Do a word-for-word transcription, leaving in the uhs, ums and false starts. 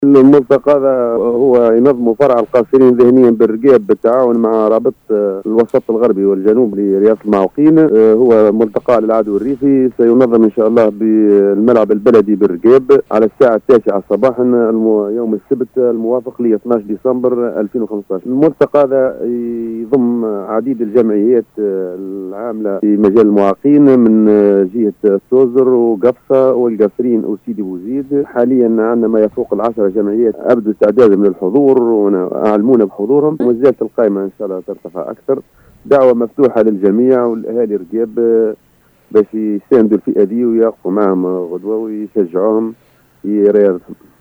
الملتقى هذا هو ينظم فرع القاصرين ذهنيا بالرقاب بالتعاون مع رابط الوسط الغربي والجنوب لرياض المعوقين. هو ملتقى للعدو الريفي سينظم ان شاء الله بالملعب البلدي بالرقاب على الساعه التاسعه صباحا يوم السبت الموافق ل اثني عشر ديسمبر ألفين وخمسة عشر. الملتقى هذا يضم عديد الجمعيات العامله في مجال المعاقين من جهه سوزر وقفصه والقصرين وسيدي بوزيد. حاليا عندنا ما يفوق العشرة جمعيات ابدوا استعدادهم للحضور واعلمونا بحضورهم، وما زالت القائمه ان شاء الله ترتفع اكثر. دعوه مفتوحه للجميع والاهالي رقاب باش يساندوا الفئه دي ويقفوا معهم غدوه ويشجعوهم في رياضتهم.